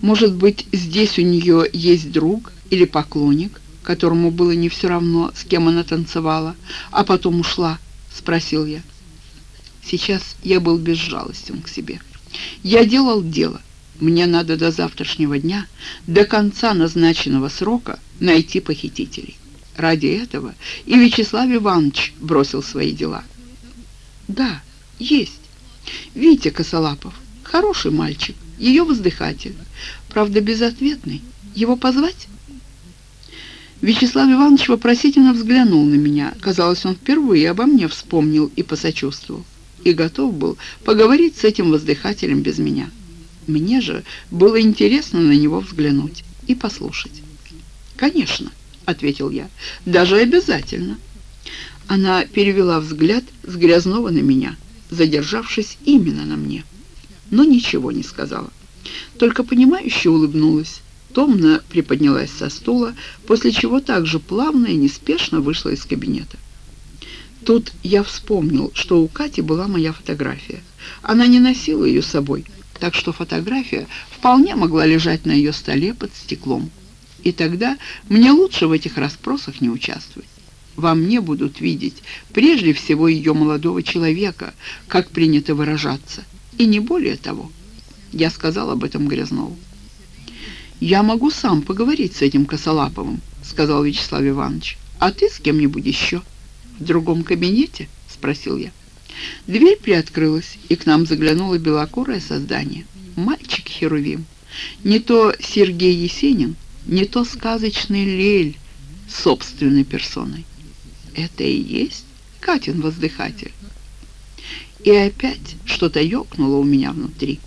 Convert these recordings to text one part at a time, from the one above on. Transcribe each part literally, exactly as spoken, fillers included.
Может быть, здесь у нее есть друг или поклонник, которому было не все равно, с кем она танцевала, а потом ушла?» — спросил я. Сейчас я был безжалостен к себе. Я делал дело. Мне надо до завтрашнего дня, до конца назначенного срока, найти похитителей. Ради этого и Вячеслав Иванович бросил свои дела. «Да, есть. Витя Косолапов. Хороший мальчик, ее воздыхатель. Правда, безответный. Его позвать?» Вячеслав Иванович вопросительно взглянул на меня. Казалось, он впервые обо мне вспомнил и посочувствовал. И готов был поговорить с этим воздыхателем без меня. Мне же было интересно на него взглянуть и послушать. «Конечно», — ответил я, — «даже обязательно». Она перевела взгляд с Грязнова на меня, задержавшись именно на мне, но ничего не сказала. Только понимающе улыбнулась, томно приподнялась со стула, после чего также плавно и неспешно вышла из кабинета. Тут я вспомнил, что у Кати была моя фотография. Она не носила ее с собой, так что фотография вполне могла лежать на ее столе под стеклом. И тогда мне лучше в этих расспросах не участвовать. Во мне будут видеть прежде всего ее молодого человека, как принято выражаться, и не более того. Я сказал об этом Грязнову. «Я могу сам поговорить с этим Косолаповым», — сказал Вячеслав Иванович. «А ты с кем-нибудь еще?» «В другом кабинете?» — спросил я. Дверь приоткрылась, и к нам заглянуло белокурое создание. Мальчик Херувим. Не то Сергей Есенин, не то сказочный Лель собственной персоной. Это и есть Катин воздыхатель. И опять что-то ёкнуло у меня внутри.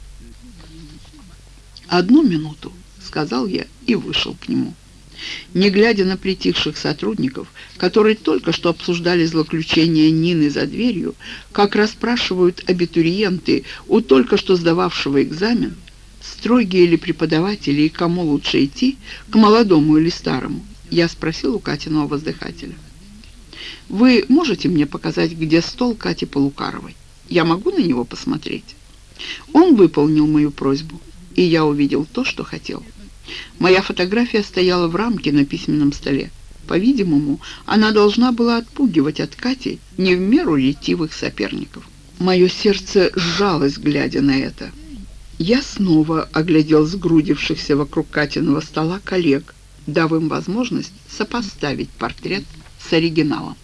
«Одну минуту», — сказал я и вышел к нему. Не глядя на притихших сотрудников, которые только что обсуждали злоключения Нины за дверью, как расспрашивают абитуриенты у только что сдававшего экзамен, строгие ли преподаватели и кому лучше идти, к молодому или старому, я спросил у Катиного воздыхателя. «Вы можете мне показать, где стол Кати Полукаровой? Я могу на него посмотреть?» Он выполнил мою просьбу, и я увидел то, что хотел. Моя фотография стояла в рамке на письменном столе. По-видимому, она должна была отпугивать от Кати не в меру ретивых соперников. Мое сердце сжалось, глядя на это. Я снова оглядел сгрудившихся вокруг Катиного стола коллег, дав им возможность сопоставить портрет с оригиналом.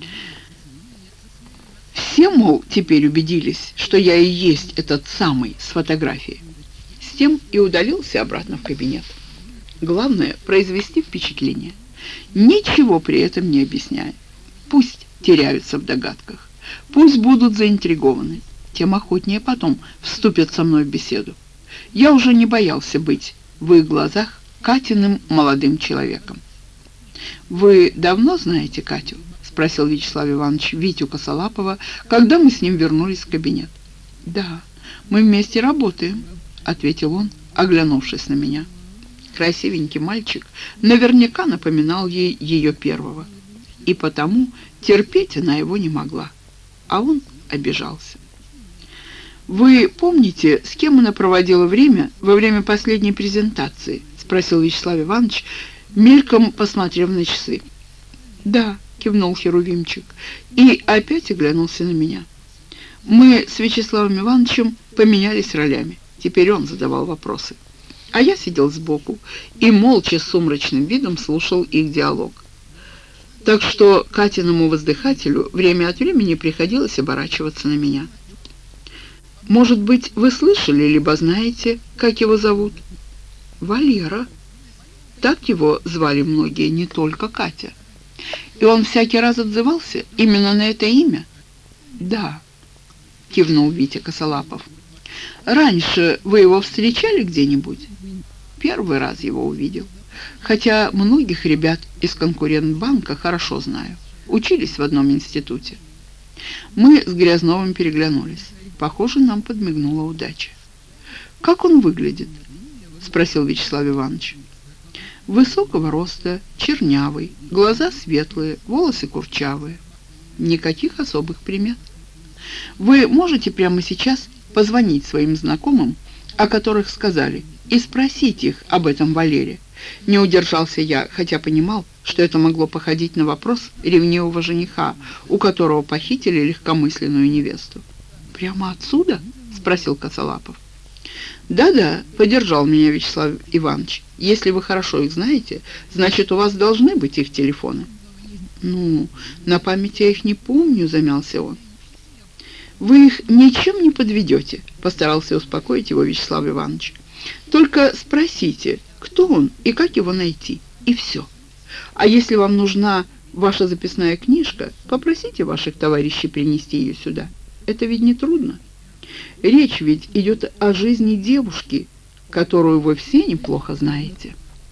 Все, мол, теперь убедились, что я и есть этот самый с фотографией. С тем и удалился обратно в кабинет. Главное — произвести впечатление, ничего при этом не объясняя. Пусть теряются в догадках, пусть будут заинтригованы, тем охотнее потом вступят со мной в беседу. Я уже не боялся быть в их глазах Катиным молодым человеком. «Вы давно знаете Катю?» — спросил Вячеслав Иванович Витю Косолапова, когда мы с ним вернулись в кабинет. «Да, мы вместе работаем», — ответил он, оглянувшись на меня. Красивенький мальчик наверняка напоминал ей ее первого, и потому терпеть она его не могла, а он обижался. «Вы помните, с кем она проводила время во время последней презентации?» — спросил Вячеслав Иванович, мельком посмотрев на часы. «Да», — кивнул Херувимчик, и опять оглянулся на меня. Мы с Вячеславом Ивановичем поменялись ролями. Теперь он задавал вопросы, а я сидел сбоку и молча с сумрачным видом слушал их диалог. Так что Катиному воздыхателю время от времени приходилось оборачиваться на меня. «Может быть, вы слышали, либо знаете, как его зовут?» «Валера». Так его звали многие, не только Катя. «И он всякий раз отзывался именно на это имя?» «Да», — кивнул Витя Косолапов. «Раньше вы его встречали где-нибудь?» «Первый раз его увидел. Хотя многих ребят из конкурент-банка хорошо знаю. Учились в одном институте». Мы с Грязновым переглянулись. Похоже, нам подмигнула удача. «Как он выглядит?» — спросил Вячеслав Иванович. «Высокого роста, чернявый, глаза светлые, волосы курчавые. Никаких особых примет. Вы можете прямо сейчас позвонить своим знакомым, о которых сказали, и спросить их об этом Валере. Не удержался я, хотя понимал, что это могло походить на вопрос ревнивого жениха, у которого похитили легкомысленную невесту. «Прямо отсюда?» — спросил Косолапов. «Да-да», — поддержал меня Вячеслав Иванович. «Если вы хорошо их знаете, значит, у вас должны быть их телефоны». «Ну, на память я их не помню», — замялся он. «Вы их ничем не подведете», — постарался успокоить его Вячеслав Иванович. «Только спросите, кто он и как его найти, и все. А если вам нужна ваша записная книжка, попросите ваших товарищей принести ее сюда. Это ведь не трудно. Речь ведь идет о жизни девушки, которую вы все неплохо знаете».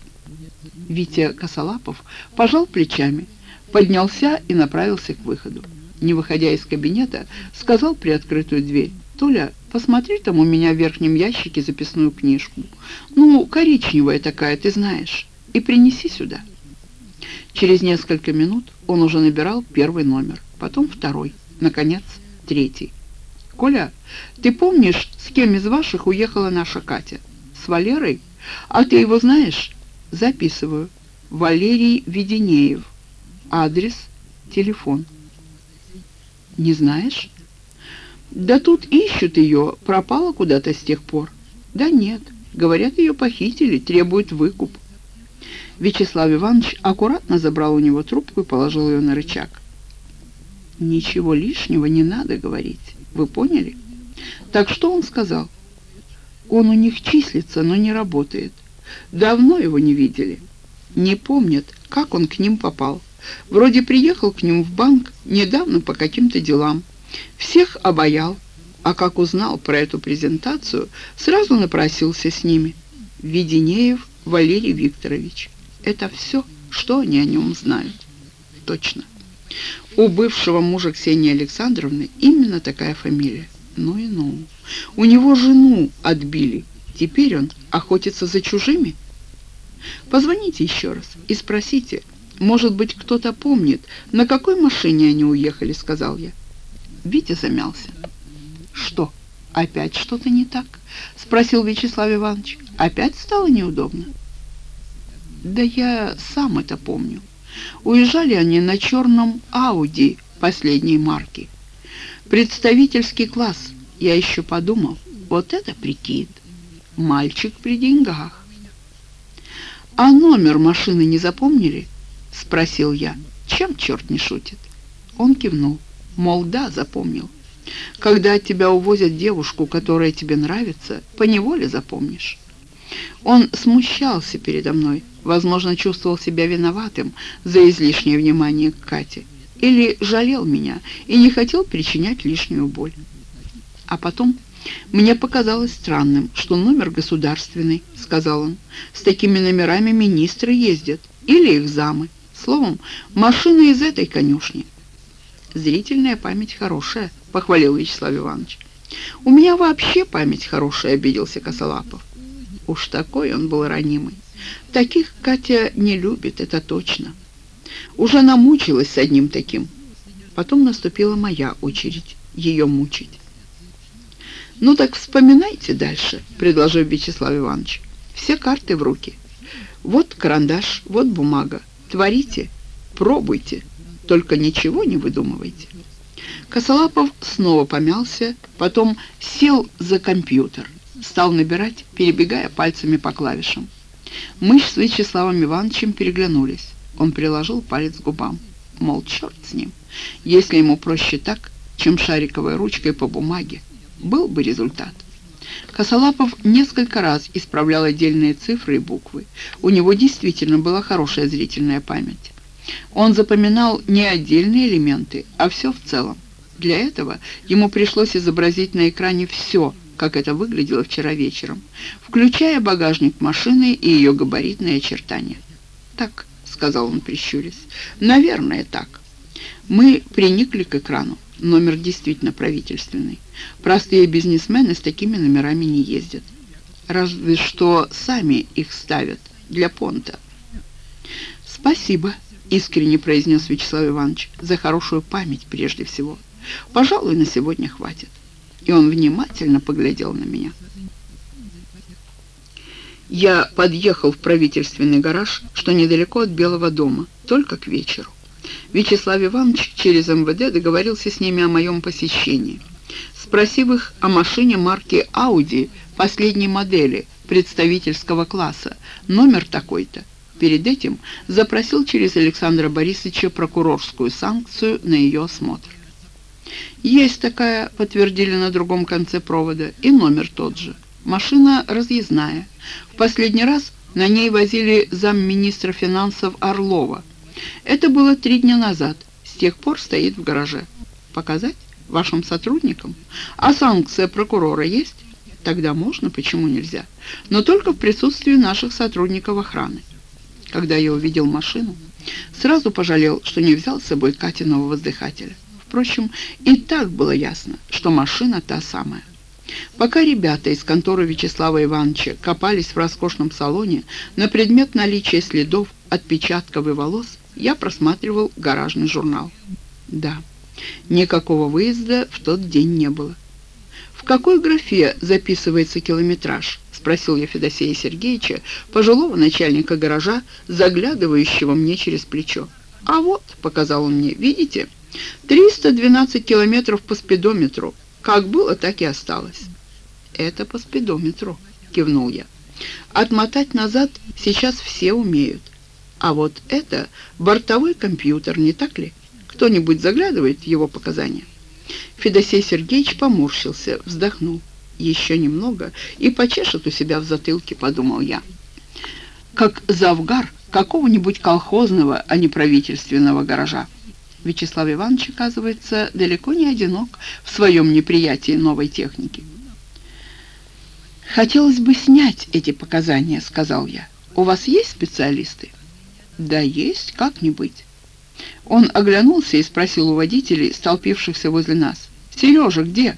Витя Косолапов пожал плечами, поднялся и направился к выходу. Не выходя из кабинета, сказал приоткрытую дверь: «Толя, посмотри там у меня в верхнем ящике записную книжку. Ну, коричневая такая, ты знаешь. И принеси сюда». Через несколько минут он уже набирал первый номер, потом второй, наконец, третий. «Коля, ты помнишь, с кем из ваших уехала наша Катя? С Валерой? А ты его знаешь?» «Записываю. Валерий Веденеев. Адрес, телефон». «Не знаешь?» «Да тут ищут ее, пропала куда-то с тех пор». «Да нет, говорят, ее похитили, требуют выкуп». Вячеслав Иванович аккуратно забрал у него трубку и положил ее на рычаг. «Ничего лишнего не надо говорить, вы поняли? Так что он сказал?» «Он у них числится, но не работает. Давно его не видели. Не помнят, как он к ним попал. Вроде приехал к ним в банк недавно по каким-то делам. Всех обаял, а как узнал про эту презентацию, сразу напросился с ними. Веденеев Валерий Викторович. Это все, что они о нем знают». «Точно. У бывшего мужа Ксении Александровны именно такая фамилия. Ну и ну. У него жену отбили. Теперь он охотится за чужими? Позвоните еще раз и спросите. Может быть, кто-то помнит, на какой машине они уехали», — сказал я. Витя замялся. «Что, опять что-то не так?» — спросил Вячеслав Иванович. «Опять стало неудобно?» «Да я сам это помню. Уезжали они на черном Ауди последней марки. Представительский класс. Я еще подумал, вот это прикид. Мальчик при деньгах». «А номер машины не запомнили?» — спросил я. «Чем черт не шутит?» Он кивнул, мол, да, запомнил. Когда от тебя увозят девушку, которая тебе нравится, поневоле запомнишь. Он смущался передо мной, возможно, чувствовал себя виноватым за излишнее внимание к Кате, или жалел меня и не хотел причинять лишнюю боль. А потом мне показалось странным, что номер государственный, — сказал он. «С такими номерами министры ездят или их замы. Словом, машина из этой конюшни». «Зрительная память хорошая», — похвалил Вячеслав Иванович. «У меня вообще память хорошая», — обиделся Косолапов. Уж такой он был ранимый. Таких Катя не любит, это точно. Уже намучилась с одним таким. Потом наступила моя очередь ее мучить. «Ну так вспоминайте дальше», — предложил Вячеслав Иванович. «Все карты в руки. Вот карандаш, вот бумага. Творите, пробуйте, только ничего не выдумывайте». Косолапов снова помялся, потом сел за компьютер, стал набирать, перебегая пальцами по клавишам. Мы с Вячеславом Ивановичем переглянулись. Он приложил палец к губам, мол, черт с ним. Если ему проще так, чем шариковой ручкой по бумаге, был бы результат. Косолапов несколько раз исправлял отдельные цифры и буквы. У него действительно была хорошая зрительная память. Он запоминал не отдельные элементы, а все в целом. Для этого ему пришлось изобразить на экране все, как это выглядело вчера вечером, включая багажник машины и ее габаритные очертания. «Так», — сказал он, прищурясь, — «наверное, так». Мы приникли к экрану. Номер действительно правительственный. Простые бизнесмены с такими номерами не ездят. Разве что сами их ставят для понта. «Спасибо», — искренне произнес Вячеслав Иванович, — «за хорошую память прежде всего. Пожалуй, на сегодня хватит». И он внимательно поглядел на меня. Я подъехал в правительственный гараж, что недалеко от Белого дома, только к вечеру. Вячеслав Иванович через эм вэ дэ договорился с ними о моем посещении, спросив их о машине марки «Ауди» последней модели, представительского класса, номер такой-то. Перед этим запросил через Александра Борисовича прокурорскую санкцию на ее осмотр. «Есть такая», — подтвердили на другом конце провода, — «и номер тот же. Машина разъездная. В последний раз на ней возили замминистра финансов Орлова. Это было три дня назад. С тех пор стоит в гараже. Показать вашим сотрудникам? А санкция прокурора есть? Тогда можно, почему нельзя? Но только в присутствии наших сотрудников охраны». Когда я увидел машину, сразу пожалел, что не взял с собой Катиного воздыхателя. Впрочем, и так было ясно, что машина та самая. Пока ребята из конторы Вячеслава Ивановича копались в роскошном салоне на предмет наличия следов, отпечатков и волос, я просматривал гаражный журнал. Да, никакого выезда в тот день не было. «В какой графе записывается километраж?» — спросил я Федосея Сергеевича, пожилого начальника гаража, заглядывающего мне через плечо. «А вот», — показал он мне, — «видите, триста двенадцать километров по спидометру. Как было, так и осталось». «Это по спидометру», — кивнул я. «Отмотать назад сейчас все умеют. А вот это бортовой компьютер, не так ли? Кто-нибудь заглядывает в его показания?» Федосей Сергеевич поморщился, вздохнул. «Еще немного и почешет у себя в затылке», — подумал я. «Как завгар какого-нибудь колхозного, а не правительственного гаража». Вячеслав Иванович, оказывается, далеко не одинок в своем неприятии новой техники. «Хотелось бы снять эти показания», — сказал я. «У вас есть специалисты?» «Да есть, как не быть». Он оглянулся и спросил у водителей, столпившихся возле нас: «Сережа где?»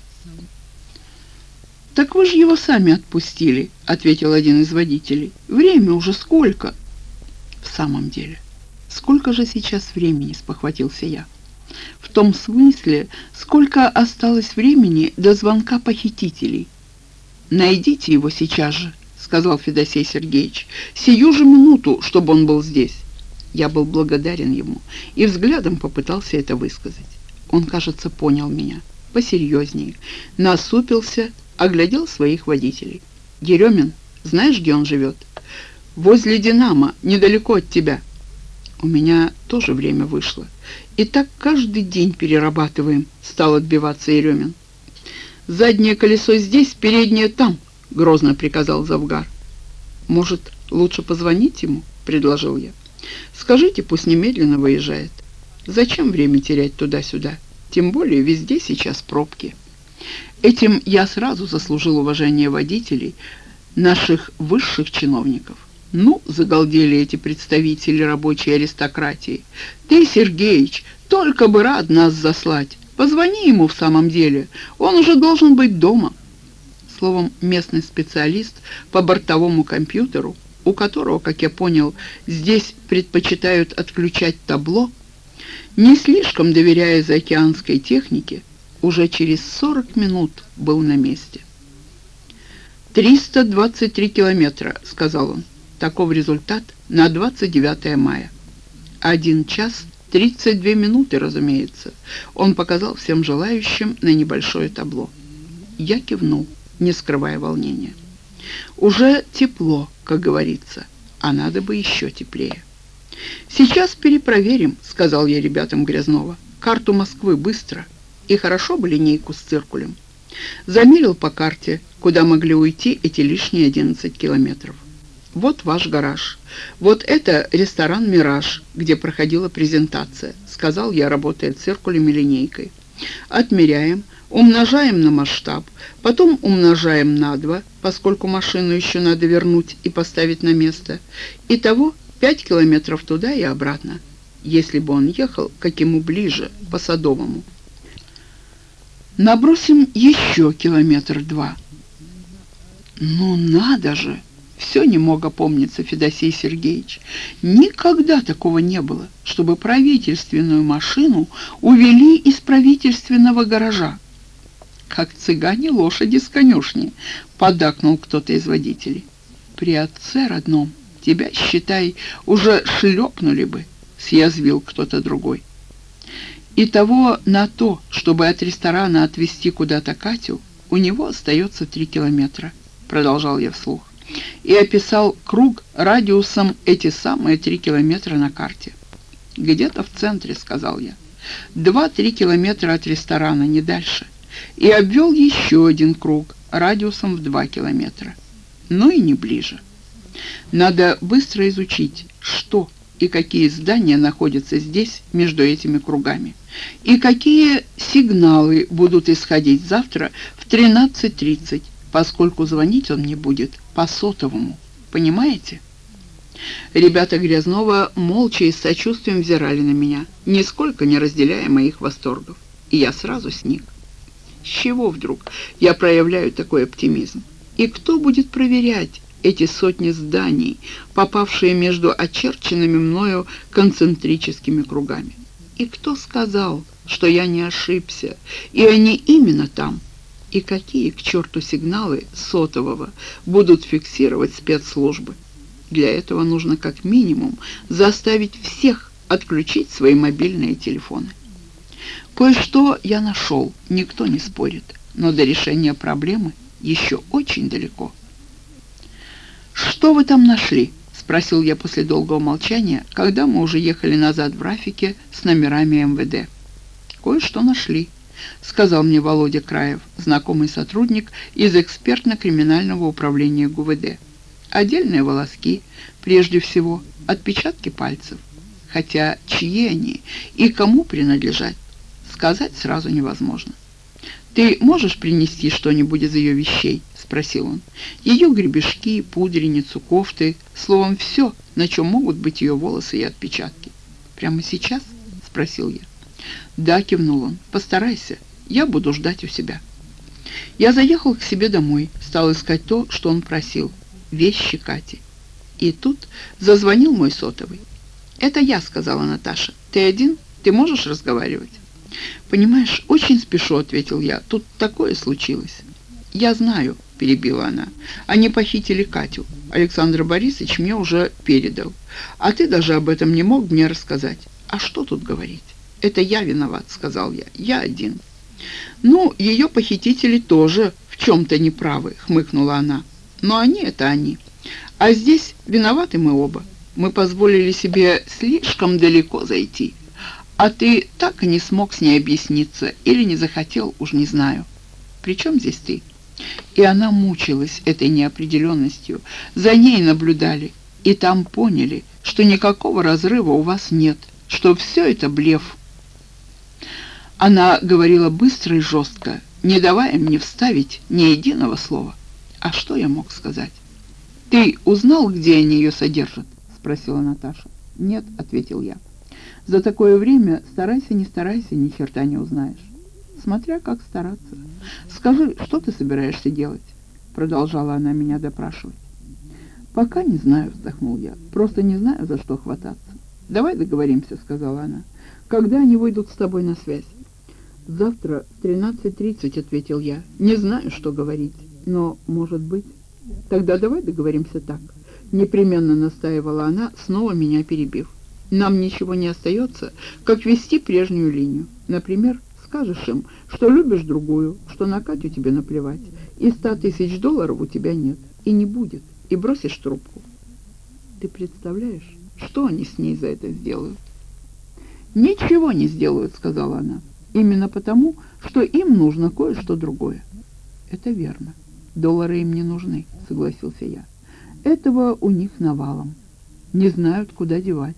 «Так вы же его сами отпустили», — ответил один из водителей. «Время уже сколько?» «В самом деле, сколько же сейчас времени?» — спохватился я. «В том смысле, сколько осталось времени до звонка похитителей». «Найдите его сейчас же», — сказал Федосей Сергеевич. «Сию же минуту, чтобы он был здесь». Я был благодарен ему и взглядом попытался это высказать. Он, кажется, понял меня посерьезнее, насупился, оглядел своих водителей. «Еремин, знаешь, где он живет?» «Возле «Динамо», недалеко от тебя». «У меня тоже время вышло. И так каждый день перерабатываем», — стал отбиваться Еремин. «Заднее колесо здесь, переднее там», — грозно приказал завгар. «Может, лучше позвонить ему?» — предложил я. «Скажите, пусть немедленно выезжает. Зачем время терять туда-сюда? Тем более везде сейчас пробки». Этим я сразу заслужил уважение водителей, наших высших чиновников. Ну, загалдели эти представители рабочей аристократии. «Ты, Сергеич, только бы рад нас заслать. Позвони ему в самом деле. Он уже должен быть дома». Словом, местный специалист по бортовому компьютеру, у которого, как я понял, здесь предпочитают отключать табло, не слишком доверяя заокеанской технике, уже через сорок минут был на месте. «триста двадцать три километра», — сказал он. «Таков результат на двадцать девятое мая. Один час тридцать две минуты, разумеется». Он показал всем желающим на небольшое табло. Я кивнул, не скрывая волнения. Уже тепло, как говорится, а надо бы еще теплее. «Сейчас перепроверим», — сказал я ребятам Грязнова. «Карту Москвы быстро. И хорошо бы линейку с циркулем». Замерил по карте, куда могли уйти эти лишние одиннадцать километров. «Вот ваш гараж. Вот это ресторан «Мираж», где проходила презентация», — сказал я, работая циркулем и линейкой. «Отмеряем, умножаем на масштаб, потом умножаем на два, поскольку машину еще надо вернуть и поставить на место. Итого пять километров туда и обратно, если бы он ехал как ему ближе, по Садовому. Набросим еще километр два». «Ну надо же!» Все не мог опомниться Федосей Сергеевич. Никогда такого не было, чтобы правительственную машину увели из правительственного гаража. «Как цыгане лошади с конюшни», — поддакнул кто-то из водителей. при отце родном тебя, считай, уже шлепнули бы», — съязвил кто-то другой. И того на то, чтобы от ресторана отвезти куда-то Катю, у него остается три километра, продолжал я вслух, и описал круг радиусом эти самые три километра на карте. «Где-то в центре», — сказал я, — «два-три километра от ресторана, не дальше», и обвел еще один круг радиусом в два километра, ну и не ближе. Надо быстро изучить, что и какие здания находятся здесь между этими кругами, и какие сигналы будут исходить завтра в тринадцать тридцать, поскольку звонить он мне будет по сотовому. Понимаете? Ребята Грязнова молча и с сочувствием взирали на меня, нисколько не разделяя моих восторгов, и я сразу сник. С чего вдруг я проявляю такой оптимизм? И кто будет проверять эти сотни зданий, попавшие между очерченными мною концентрическими кругами? И кто сказал, что я не ошибся, и они именно там? И какие, к черту, сигналы сотового будут фиксировать спецслужбы? Для этого нужно как минимум заставить всех отключить свои мобильные телефоны. Кое-что я нашел, никто не спорит, но до решения проблемы еще очень далеко. «Что вы там нашли?» — спросил я после долгого молчания, когда мы уже ехали назад в Рафике с номерами эм вэ дэ. «Кое-что нашли», — сказал мне Володя Краев, знакомый сотрудник из экспертно-криминального управления гэ у вэ дэ. «Отдельные волоски, прежде всего, отпечатки пальцев. Хотя чьи они и кому принадлежат, сказать сразу невозможно». «Ты можешь принести что-нибудь из ее вещей?» — спросил он. «Ее гребешки, пудреницу, кофты, словом, все, на чем могут быть ее волосы и отпечатки». «Прямо сейчас?» — спросил я. «Да», — кивнул он. «Постарайся, я буду ждать у себя». Я заехал к себе домой, стал искать то, что он просил — вещи Кати. И тут зазвонил мой сотовый. «Это я», — сказала Наташа. «Ты один? Ты можешь разговаривать?» «Понимаешь, очень спешу», — ответил я. «Тут такое случилось». «Я знаю», — перебила она. «Они похитили Катю. Александр Борисович мне уже передал. А ты даже об этом не мог мне рассказать. А что тут говорить?» «Это я виноват», — сказал я. «Я один». «Ну, ее похитители тоже в чем-то неправы», — хмыкнула она. «Но они — это они. А здесь виноваты мы оба. Мы позволили себе слишком далеко зайти. А ты так и не смог с ней объясниться или не захотел, уж не знаю. При чем здесь ты?» И она мучилась этой неопределенностью. За ней наблюдали, и там поняли, что никакого разрыва у вас нет, что все это блеф. Она говорила быстро и жестко, не давая мне вставить ни единого слова. А что я мог сказать? «Ты узнал, где они ее содержат?» — спросила Наташа. «Нет», — ответил я. «За такое время, старайся, не старайся, ни черта не узнаешь». «Смотря как стараться. Скажи, что ты собираешься делать?» — продолжала она меня допрашивать. «Пока не знаю», — вздохнул я. «Просто не знаю, за что хвататься». «Давай договоримся», — сказала она. «Когда они выйдут с тобой на связь?» «Завтра в тринадцать тридцать», — ответил я. «Не знаю, что говорить, но, может быть...» «Тогда давай договоримся так», — непременно настаивала она, снова меня перебив. «Нам ничего не остается, как вести прежнюю линию. Например, скажешь им, что любишь другую, что на Катю тебе наплевать, и ста тысяч долларов у тебя нет, и не будет, и бросишь трубку». «Ты представляешь, что они с ней за это сделают?» «Ничего не сделают», — сказала она. «Именно потому, что им нужно кое-что другое». «Это верно. Доллары им не нужны», — согласился я. «Этого у них навалом. Не знают, куда девать».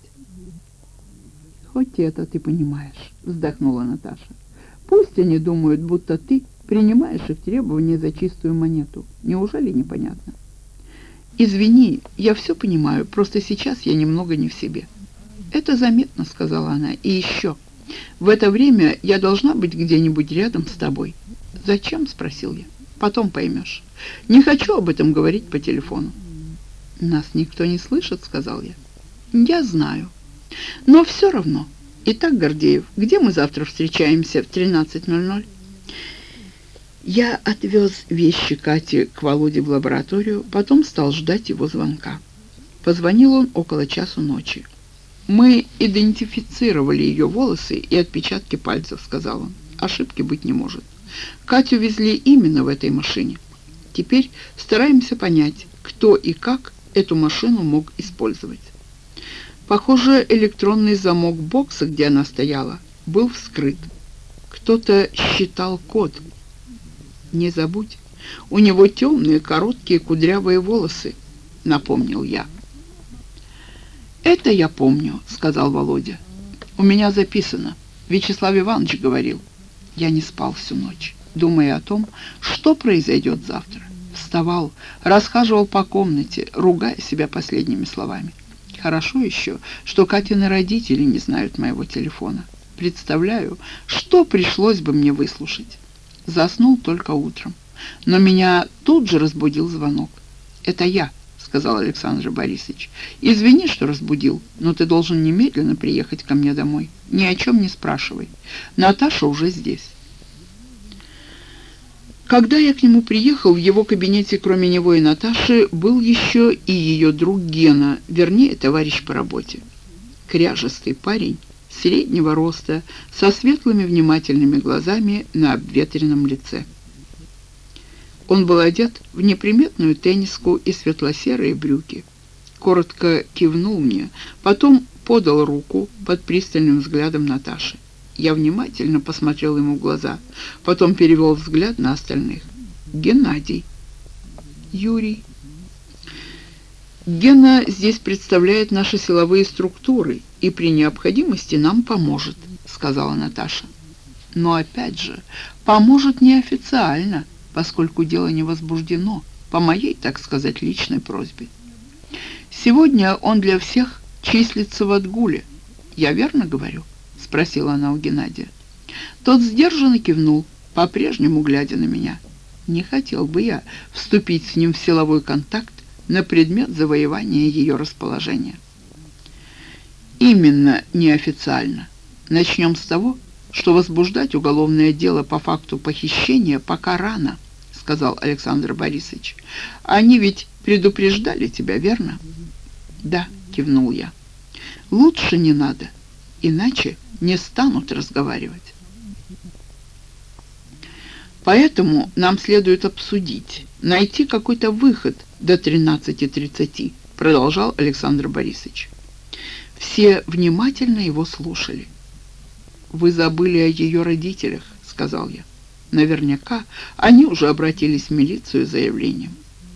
«Хоть это ты понимаешь», — вздохнула Наташа. «Пусть они думают, будто ты принимаешь их требования за чистую монету. Неужели непонятно?» «Извини, я все понимаю, просто сейчас я немного не в себе». «Это заметно», — сказала она. «И еще, в это время я должна быть где-нибудь рядом с тобой». «Зачем?» — спросил я. «Потом поймешь. Не хочу об этом говорить по телефону». «Нас никто не слышит», — сказал я. «Я знаю. Но все равно. Итак, Гордеев, где мы завтра встречаемся в тринадцать ноль ноль?» Я отвез вещи Кати к Володе в лабораторию, потом стал ждать его звонка. Позвонил он около часу ночи. «Мы идентифицировали ее волосы и отпечатки пальцев», — сказал он. «Ошибки быть не может. Катю везли именно в этой машине. Теперь стараемся понять, кто и как эту машину мог использовать. Похоже, электронный замок бокса, где она стояла, был вскрыт. Кто-то считал код. Не забудь, у него темные, короткие, кудрявые волосы», — напомнил я. «Это я помню», — сказал Володя. «У меня записано. Вячеслав Иванович говорил». Я не спал всю ночь, думая о том, что произойдет завтра. Вставал, расхаживал по комнате, ругая себя последними словами. Хорошо еще, что Катины родители не знают моего телефона. Представляю, что пришлось бы мне выслушать. Заснул только утром, но меня тут же разбудил звонок. «Это я», — сказал Александр Борисович. «Извини, что разбудил, но ты должен немедленно приехать ко мне домой. Ни о чем не спрашивай. Наташа уже здесь». Когда я к нему приехал, в его кабинете, кроме него и Наташи, был еще и ее друг Гена, вернее, товарищ по работе. Кряжестый парень, среднего роста, со светлыми внимательными глазами на обветренном лице. Он был одет в неприметную тенниску и светло-серые брюки. Коротко кивнул мне, потом подал руку под пристальным взглядом Наташи. Я внимательно посмотрел ему в глаза, потом перевел взгляд на остальных. «Геннадий». «Юрий». «Гена здесь представляет наши силовые структуры и при необходимости нам поможет», — сказала Наташа. «Но опять же, поможет неофициально, поскольку дело не возбуждено, по моей, так сказать, личной просьбе. Сегодня он для всех числится в отгуле. Я верно говорю?» — спросила она у Геннадия. Тот сдержанно кивнул, по-прежнему глядя на меня. Не хотел бы я вступить с ним в силовой контакт на предмет завоевания ее расположения. Именно неофициально. Начнем с того, что возбуждать уголовное дело по факту похищения пока рано, сказал Александр Борисович. Они ведь предупреждали тебя, верно? Да, кивнул я. Лучше не надо, иначе не станут разговаривать. Поэтому нам следует обсудить, найти какой-то выход до тринадцати тридцати, продолжал Александр Борисович. Все внимательно его слушали. «Вы забыли о ее родителях», — сказал я. «Наверняка они уже обратились в милицию с заявлением».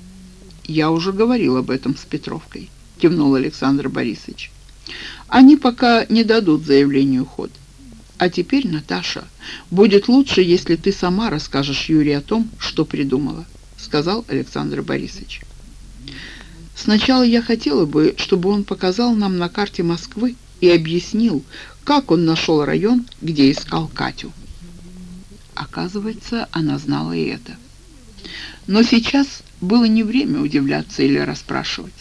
«Я уже говорил об этом с Петровкой», — кивнул Александр Борисович. «Они пока не дадут заявлению ход. А теперь, Наташа, будет лучше, если ты сама расскажешь Юрию о том, что придумала», — сказал Александр Борисович. «Сначала я хотела бы, чтобы он показал нам на карте Москвы и объяснил, как он нашел район, где искал Катю». Оказывается, она знала и это. Но сейчас было не время удивляться или расспрашивать.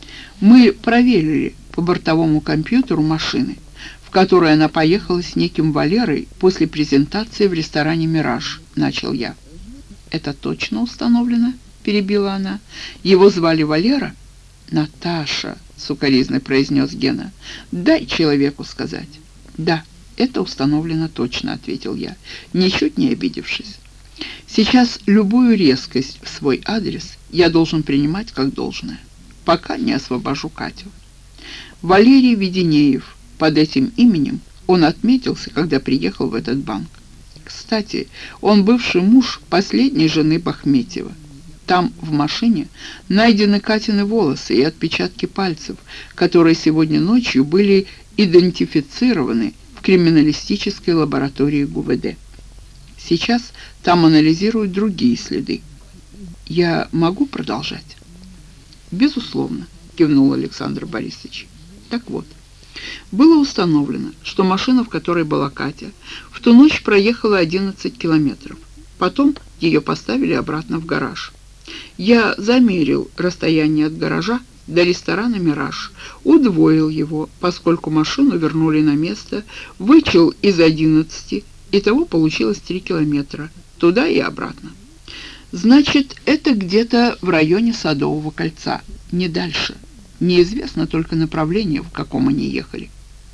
Мы проверили по бортовому компьютеру машины, в которой она поехала с неким Валерой после презентации в ресторане «Мираж», — начал я. «Это точно установлено?» — перебила она. «Его звали Валера?» «Наташа», — сукоризно произнес Гена, — «дай человеку сказать». «Да, это установлено точно», — ответил я, ничуть не обидевшись. «Сейчас любую резкость в свой адрес я должен принимать как должное, пока не освобожу Катю. Валерий Веденеев, под этим именем он отметился, когда приехал в этот банк. Кстати, он бывший муж последней жены Бахметьева. Там, в машине, найдены Катины волосы и отпечатки пальцев, которые сегодня ночью были идентифицированы в криминалистической лаборатории ГУВД. Сейчас там анализируют другие следы. Я могу продолжать?» «Безусловно», — кивнул Александр Борисович. «Так вот, было установлено, что машина, в которой была Катя, в ту ночь проехала одиннадцать километров. Потом ее поставили обратно в гараж. Я замерил расстояние от гаража до ресторана «Мираж», удвоил его, поскольку машину вернули на место, вычел из одиннадцати, итого получилось три километра, туда и обратно. Значит, это где-то в районе Садового кольца, не дальше. Неизвестно только направление, в каком они ехали.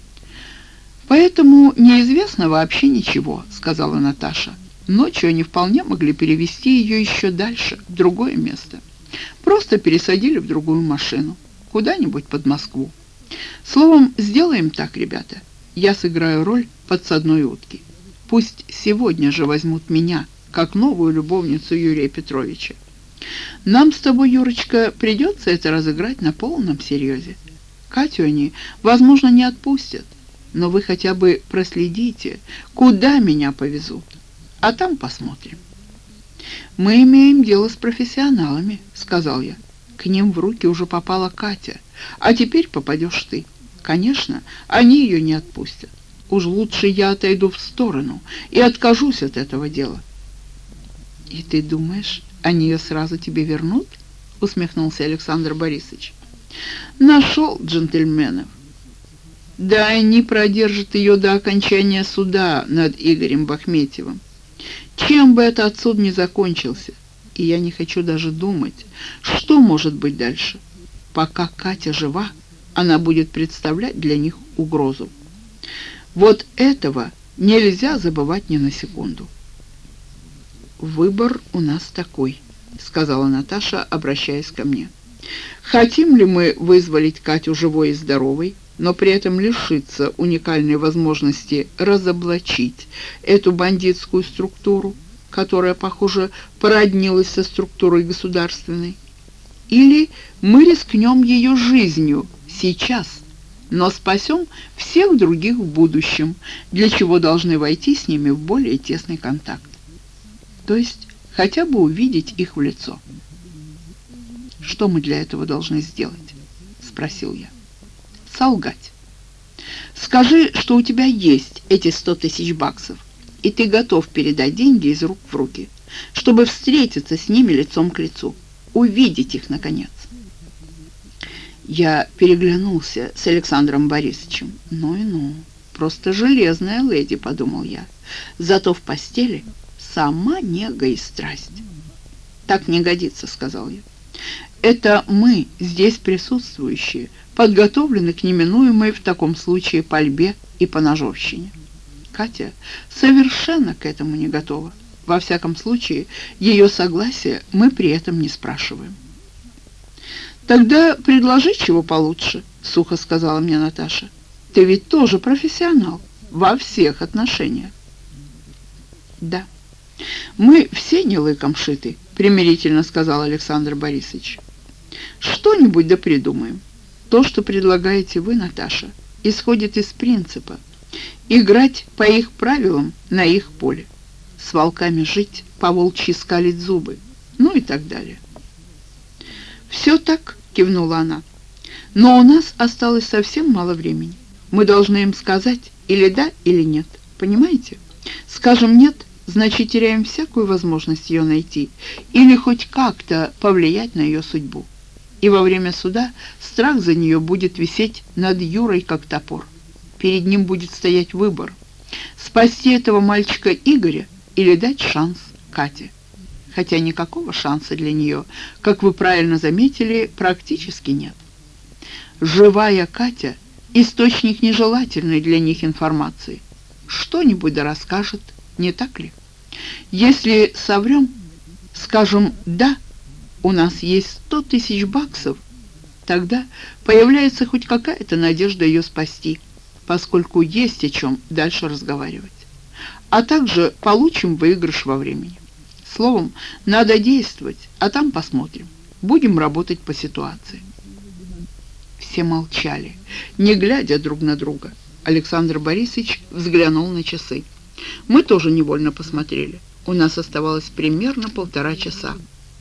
«Поэтому неизвестно вообще ничего», — сказала Наташа. «Ночью они вполне могли перевезти ее еще дальше, в другое место. Просто пересадили в другую машину, куда-нибудь под Москву. Словом, сделаем так, ребята. Я сыграю роль подсадной утки. Пусть сегодня же возьмут меня, как новую любовницу Юрия Петровича. Нам с тобой, Юрочка, придется это разыграть на полном серьезе. Катю они, возможно, не отпустят, но вы хотя бы проследите, куда меня повезут, а там посмотрим». «Мы имеем дело с профессионалами», — сказал я. «К ним в руки уже попала Катя, а теперь попадешь ты. Конечно, они ее не отпустят. Уж лучше я отойду в сторону и откажусь от этого дела». «И ты думаешь, они ее сразу тебе вернут?» — усмехнулся Александр Борисович. «Нашел джентльменов. Да они продержат ее до окончания суда над Игорем Бахметьевым. Чем бы этот суд ни закончился, и я не хочу даже думать, что может быть дальше. Пока Катя жива, она будет представлять для них угрозу. Вот этого нельзя забывать ни на секунду». «Выбор у нас такой», — сказала Наташа, обращаясь ко мне. «Хотим ли мы вызволить Катю живой и здоровой, но при этом лишиться уникальной возможности разоблачить эту бандитскую структуру, которая, похоже, породнилась со структурой государственной? Или мы рискнем ее жизнью сейчас, но спасем всех других в будущем, для чего должны войти с ними в более тесный контакт? То есть хотя бы увидеть их в лицо». «Что мы для этого должны сделать?» — спросил я. «Солгать. Скажи, что у тебя есть эти сто тысяч баксов, и ты готов передать деньги из рук в руки, чтобы встретиться с ними лицом к лицу, увидеть их, наконец». Я переглянулся с Александром Борисовичем. «Ну и ну, просто железная леди», — подумал я. «Зато в постели сама нега и страсть». «Так не годится», — сказал я. «Это мы, здесь присутствующие, подготовлены к неминуемой в таком случае пальбе и поножовщине. Катя совершенно к этому не готова. Во всяком случае, ее согласия мы при этом не спрашиваем». «Тогда предложи чего получше», — сухо сказала мне Наташа. «Ты ведь тоже профессионал во всех отношениях». «Да, мы все не лыком шиты», — примирительно сказал Александр Борисович. «Что-нибудь да придумаем. То, что предлагаете вы, Наташа, исходит из принципа играть по их правилам на их поле. С волками жить, по-волчьи скалить зубы, ну и так далее». «Все так», — кивнула она. «Но у нас осталось совсем мало времени. Мы должны им сказать или да, или нет. Понимаете? Скажем нет, значит, теряем всякую возможность ее найти или хоть как-то повлиять на ее судьбу. И во время суда страх за нее будет висеть над Юрой, как топор. Перед ним будет стоять выбор: спасти этого мальчика Игоря или дать шанс Кате. Хотя никакого шанса для нее, как вы правильно заметили, практически нет. Живая Катя — источник нежелательной для них информации. Что-нибудь да расскажет, не так ли? Если соврем, скажем «да», у нас есть сто тысяч баксов, тогда появляется хоть какая-то надежда ее спасти, поскольку есть о чем дальше разговаривать. А также получим выигрыш во времени. Словом, надо действовать, а там посмотрим. Будем работать по ситуации». Все молчали, не глядя друг на друга. Александр Борисович взглянул на часы. Мы тоже невольно посмотрели. У нас оставалось примерно полтора часа.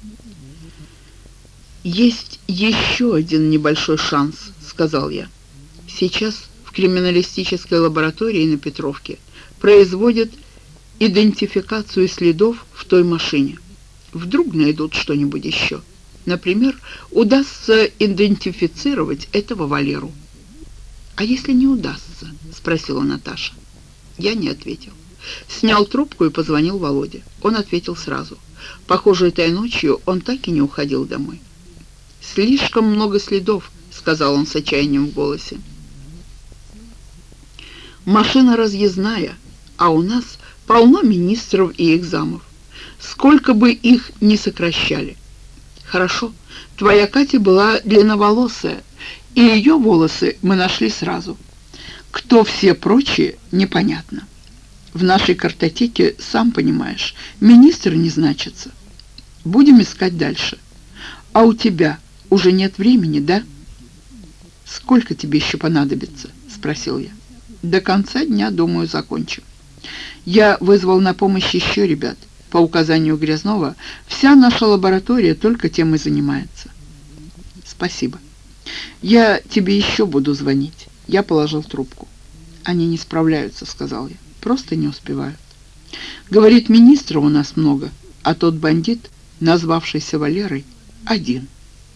«Есть еще один небольшой шанс», — сказал я. «Сейчас в криминалистической лаборатории на Петровке производят идентификацию следов в той машине. Вдруг найдут что-нибудь еще. Например, удастся идентифицировать этого Валеру». «А если не удастся?» — спросила Наташа. Я не ответил. снял трубку и позвонил Володе. Он ответил сразу. Похоже, этой ночью он так и не уходил домой. «Слишком много следов», — сказал он с отчаянием в голосе. «Машина разъездная, а у нас полно министров и их замов. Сколько бы их ни сокращали. Хорошо, твоя Катя была длинноволосая, и ее волосы мы нашли сразу. Кто все прочие, непонятно. В нашей картотеке, сам понимаешь, министр не значится. Будем искать дальше. А у тебя уже нет времени, да?» «Сколько тебе еще понадобится?» — спросил я. «До конца дня, думаю, закончим. Я вызвал на помощь еще ребят. По указанию Грязнова, вся наша лаборатория только тем и занимается». «Спасибо. Я тебе еще буду звонить». Я положил трубку. «Они не справляются», — сказал я. «Просто не успевают. Говорит, министра у нас много, а тот бандит, назвавшийся Валерой, один».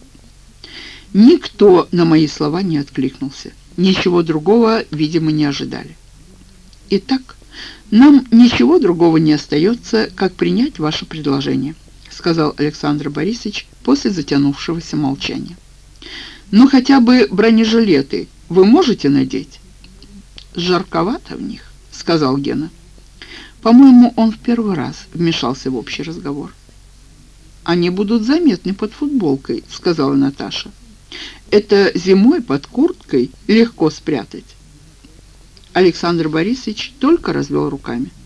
Никто на мои слова не откликнулся. Ничего другого, видимо, не ожидали. «Итак, нам ничего другого не остается, как принять ваше предложение», — сказал Александр Борисович после затянувшегося молчания. «Ну, хотя бы бронежилеты вы можете надеть?» «Жарковато в них», — сказал Гена. По-моему, он в первый раз вмешался в общий разговор. «Они будут заметны под футболкой», — сказала Наташа. «Это зимой под курткой легко спрятать». Александр Борисович только развел руками.